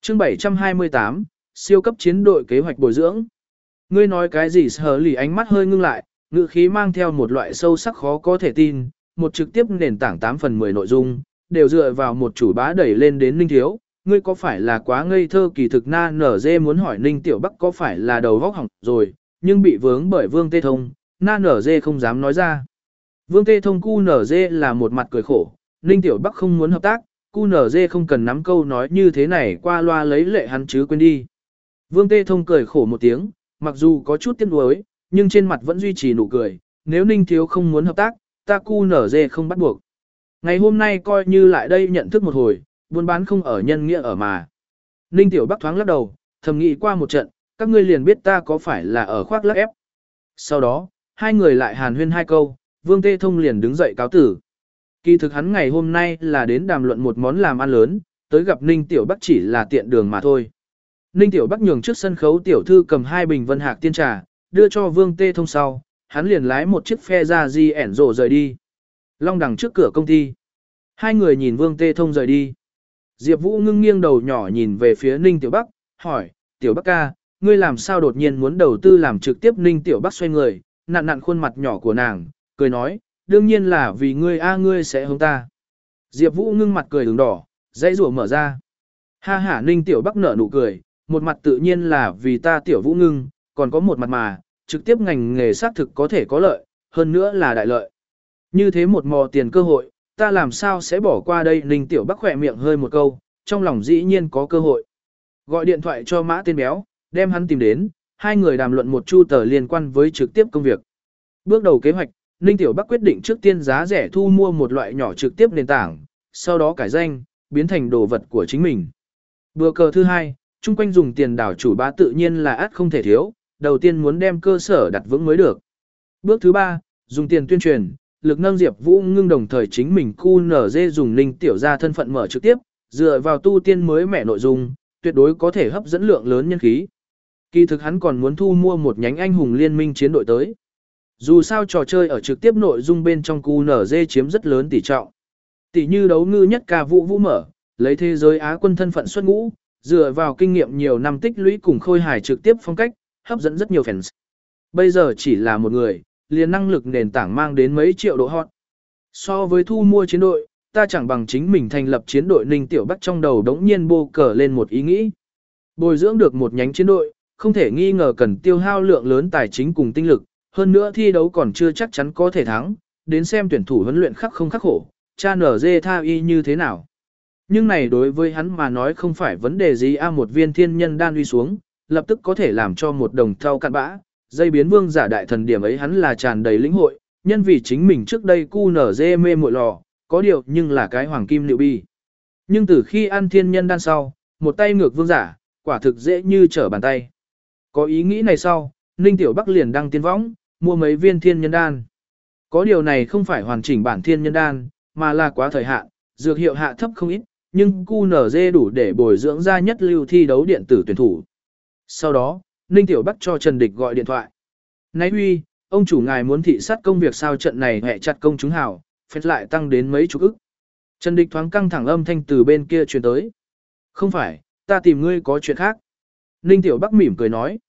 Chương 728, siêu cấp chiến đội kế hoạch bồi dưỡng. Ngươi nói cái gì? Sở lì ánh mắt hơi ngưng lại, ngữ khí mang theo một loại sâu sắc khó có thể tin, một trực tiếp nền tảng 8 phần 10 nội dung, đều dựa vào một chủ bá đẩy lên đến Ninh Thiếu. Ngươi có phải là quá ngây thơ? Kỳ thực na nở dê muốn hỏi Ninh Tiểu Bắc có phải là đầu vóc hỏng rồi, nhưng bị vướng bởi Vương Tê Thông, na nở dê không dám nói ra. Vương Tê Thông cu nở dê là một mặt cười khổ, Ninh Tiểu Bắc không muốn hợp tác, cu nở dê không cần nắm câu nói như thế này qua loa lấy lệ hắn chứ quên đi. Vương Tê Thông cười khổ một tiếng, mặc dù có chút tiếc nuối, nhưng trên mặt vẫn duy trì nụ cười, nếu Ninh Thiếu không muốn hợp tác, ta cu nở dê không bắt buộc. Ngày hôm nay coi như lại đây nhận thức một hồi, buôn bán không ở nhân nghĩa ở mà. Ninh Tiểu Bắc thoáng lắc đầu, thầm nghĩ qua một trận, các ngươi liền biết ta có phải là ở khoác lác ép. Sau đó, hai người lại hàn huyên hai câu, Vương Tê Thông liền đứng dậy cáo tử. Kỳ thực hắn ngày hôm nay là đến đàm luận một món làm ăn lớn, tới gặp Ninh Tiểu Bắc chỉ là tiện đường mà thôi. Ninh Tiểu Bắc nhường trước sân khấu tiểu thư cầm 2 bình Vân Hạc tiên trà, đưa cho Vương Tê Thông sau, hắn liền lái một chiếc phe ra di ẻn rộ rời đi. Long đằng trước cửa công ty. Hai người nhìn Vương Tê Thông rời đi. Diệp Vũ ngưng nghiêng đầu nhỏ nhìn về phía Ninh Tiểu Bắc, hỏi, Tiểu Bắc ca, ngươi làm sao đột nhiên muốn đầu tư làm trực tiếp? Ninh Tiểu Bắc xoay người, nặn nặn khuôn mặt nhỏ của nàng, cười nói, đương nhiên là vì ngươi ngươi sẽ hướng ta. Diệp Vũ ngưng mặt cười ửng đỏ, dãy rủa mở ra. Ha hả Ninh Tiểu Bắc nở nụ cười, một mặt tự nhiên là vì ta Tiểu Vũ ngưng, còn có một mặt mà, trực tiếp ngành nghề xác thực có thể có lợi, hơn nữa là đại lợi. Như thế một mò tiền cơ hội, ta làm sao sẽ bỏ qua đây? Ninh Tiểu Bắc khỏe miệng hơi một câu, trong lòng dĩ nhiên có cơ hội. Gọi điện thoại cho Mã tên béo, đem hắn tìm đến, hai người đàm luận một chu tờ liên quan với trực tiếp công việc. Bước đầu kế hoạch, Ninh Tiểu Bắc quyết định trước tiên giá rẻ thu mua một loại nhỏ trực tiếp nền tảng, sau đó cải danh, biến thành đồ vật của chính mình. Bữa cờ thứ hai, chung quanh dùng tiền đảo chủ bá tự nhiên là ắt không thể thiếu, đầu tiên muốn đem cơ sở đặt vững mới được. Bước thứ ba, dùng tiền tuyên truyền, lực nâng Diệp Vũ ngưng đồng thời chính mình QNZ dùng Ninh Tiểu ra thân phận mở trực tiếp, dựa vào tu tiên mới mẻ nội dung, tuyệt đối có thể hấp dẫn lượng lớn nhân khí. Kỳ thực hắn còn muốn thu mua một nhánh anh hùng liên minh chiến đội tới. Dù sao trò chơi ở trực tiếp nội dung bên trong QNZ chiếm rất lớn tỷ trọng. Tỷ như đấu ngư nhất ca Vũ Vũ mở, lấy thế giới Á quân thân phận xuất ngũ, dựa vào kinh nghiệm nhiều năm tích lũy cùng khôi hài trực tiếp phong cách, hấp dẫn rất nhiều fans. Bây giờ chỉ là một người, liền năng lực nền tảng mang đến mấy triệu độ hot. So với thu mua chiến đội, ta chẳng bằng chính mình thành lập chiến đội. Ninh Tiểu Bắc trong đầu đống nhiên bô cờ lên một ý nghĩ. Bồi dưỡng được một nhánh chiến đội, không thể nghi ngờ cần tiêu hao lượng lớn tài chính cùng tinh lực, hơn nữa thi đấu còn chưa chắc chắn có thể thắng, đến xem tuyển thủ huấn luyện khắc không khắc khổ, cha nở dê tha y như thế nào. Nhưng này đối với hắn mà nói không phải vấn đề gì. Một viên thiên nhân đan uy xuống, lập tức có thể làm cho một đồng thau cạn bã, dây biến vương giả đại thần điểm ấy hắn là tràn đầy lĩnh hội, nhân vì chính mình trước đây cu nở dê mê muội lò, có điều nhưng là cái hoàng kim liệu bi. Nhưng từ khi ăn thiên nhân đan sau, một tay ngược vương giả, quả thực dễ như trở bàn tay. Có ý nghĩ này sau, Ninh Tiểu Bắc liền đăng tiên võng, mua mấy viên thiên nhân đan. Có điều này không phải hoàn chỉnh bản thiên nhân đan, mà là quá thời hạn, dược hiệu hạ thấp không ít, nhưng QNZ đủ để bồi dưỡng ra nhất lưu thi đấu điện tử tuyển thủ. Sau đó, Ninh Tiểu Bắc cho Trần Địch gọi điện thoại. Nái huy, ông chủ ngài muốn thị sát công việc sao? Trận này hẹ chặt công chúng hảo, phép lại tăng đến mấy chục ức. Trần Địch thoáng căng thẳng âm thanh từ bên kia truyền tới. Không phải, ta tìm ngươi có chuyện khác. Ninh Tiểu Bắc mỉm cười nói.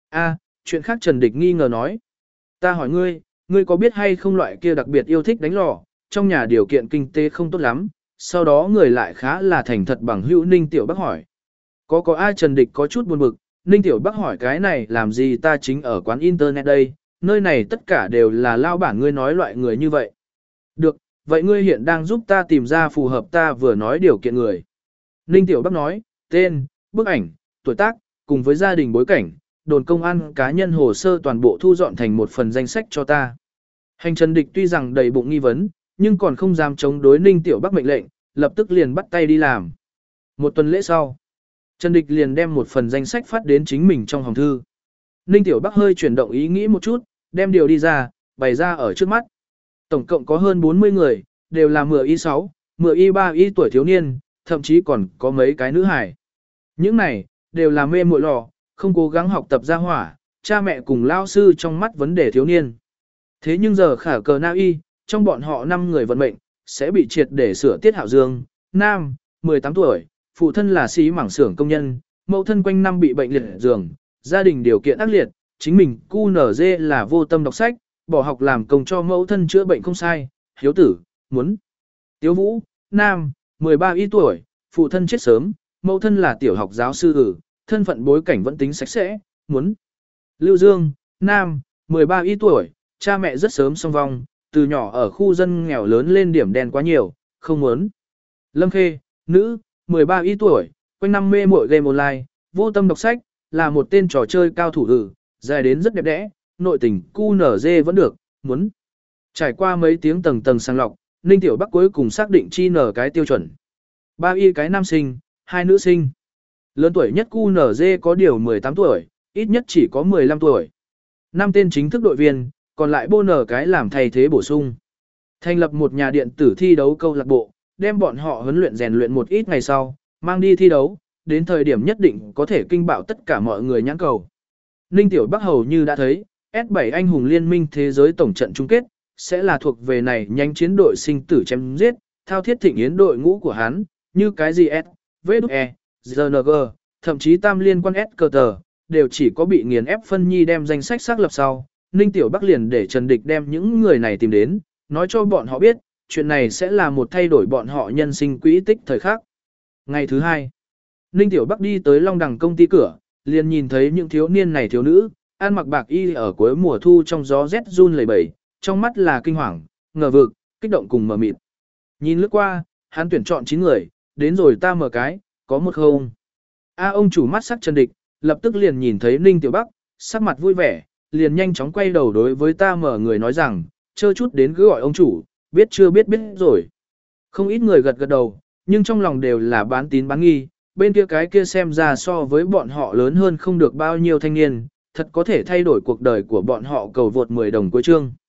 Chuyện khác? Trần Địch nghi ngờ nói. Ta hỏi ngươi, ngươi có biết hay không loại kia đặc biệt yêu thích đánh lò, trong nhà điều kiện kinh tế không tốt lắm, sau đó người lại khá là thành thật bằng hữu? Ninh Tiểu Bắc hỏi. Có ai? Trần Địch có chút buồn bực. Ninh Tiểu Bắc hỏi cái này làm gì? Ta chính ở quán internet đây, nơi này tất cả đều là lao bản ngươi nói loại người như vậy. Được, vậy ngươi hiện đang giúp ta tìm ra phù hợp ta vừa nói điều kiện người. Ninh Tiểu Bắc nói, tên, bức ảnh, tuổi tác, cùng với gia đình bối cảnh, đồn công an cá nhân hồ sơ toàn bộ thu dọn thành một phần danh sách cho ta. Hành Trần Địch tuy rằng đầy bụng nghi vấn, nhưng còn không dám chống đối Ninh Tiểu Bắc mệnh lệnh, lập tức liền bắt tay đi làm. Một tuần lễ sau, Trần Địch liền đem một phần danh sách phát đến chính mình trong hòm thư. Ninh Tiểu Bắc hơi chuyển động ý nghĩ một chút, đem điều đi ra, bày ra ở trước mắt. Tổng cộng có hơn 40 người, đều là 10Y6, 10Y3Y tuổi thiếu niên, thậm chí còn có mấy cái nữ hài. Những này, đều là mê muội lò, không cố gắng học tập ra hỏa, cha mẹ cùng lao sư trong mắt vấn đề thiếu niên. Thế nhưng giờ khả cờ na y, trong bọn họ 5 người vận mệnh, sẽ bị triệt để sửa. Tiết Hạo Dương, nam, 18 tuổi, Phụ thân là xí mảng xưởng công nhân, mẫu thân quanh năm bị bệnh liệt giường, gia đình điều kiện ác liệt, chính mình QNZ là vô tâm đọc sách, bỏ học làm công cho mẫu thân chữa bệnh không sai, hiếu tử, muốn. Tiếu Vũ, nam, 13 y tuổi, phụ thân chết sớm, mẫu thân là tiểu học giáo sư thân phận bối cảnh vẫn tính sạch sẽ, muốn. Lưu Dương, nam, 13 y tuổi, cha mẹ rất sớm song vong, từ nhỏ ở khu dân nghèo lớn lên điểm đen quá nhiều, không muốn. Lâm Khê, nữ, 13 y tuổi, quanh năm mê muội game online, vô tâm đọc sách, là một tên trò chơi cao thủ dài đến rất đẹp đẽ, nội tình QNZ vẫn được, muốn. Trải qua mấy tiếng tầng tầng sàng lọc, Ninh Tiểu Bắc cuối cùng xác định chi nở cái tiêu chuẩn. 3 y cái nam sinh, 2 nữ sinh. Lớn tuổi nhất QNZ có điều 18 tuổi, ít nhất chỉ có 15 tuổi. 5 tên chính thức đội viên, còn lại bô nở cái làm thay thế bổ sung. Thành lập một nhà điện tử thi đấu câu lạc bộ, đem bọn họ huấn luyện rèn luyện một ít ngày sau, mang đi thi đấu, đến thời điểm nhất định có thể kinh bạo tất cả mọi người nhãn cầu. Ninh Tiểu Bắc hầu như đã thấy, S7 anh hùng liên minh thế giới tổng trận chung kết, sẽ là thuộc về này nhanh chiến đội sinh tử chém giết, thao thiết thịnh yến đội ngũ của hắn, như cái gì S, VE, GNG, thậm chí tam liên quan S cơ tờ, đều chỉ có bị nghiền ép phân nhi đem danh sách xác lập sau. Ninh Tiểu Bắc liền để Trần Địch đem những người này tìm đến, nói cho bọn họ biết, chuyện này sẽ là một thay đổi bọn họ nhân sinh quỹ tích thời khắc. Ngày thứ hai, Ninh Tiểu Bắc đi tới Long Đằng công ty cửa, liền nhìn thấy những thiếu niên này thiếu nữ, ăn mặc bạc y ở cuối mùa thu trong gió rét run lẩy bẩy, trong mắt là kinh hoàng, ngờ vực, kích động cùng mờ mịt. Nhìn lướt qua, hắn tuyển chọn 9 người, đến rồi ta mở cái, có một không. Ông chủ mắt sắc Trần Địch, lập tức liền nhìn thấy Ninh Tiểu Bắc, sắc mặt vui vẻ, liền nhanh chóng quay đầu đối với ta mở người nói rằng, chơ chút đến cứ gọi ông chủ, biết chưa biết rồi. Không ít người gật gật đầu, nhưng trong lòng đều là bán tín bán nghi, bên kia cái kia xem ra so với bọn họ lớn hơn không được bao nhiêu thanh niên, thật có thể thay đổi cuộc đời của bọn họ cầu vượt 10 đồng cuối chương.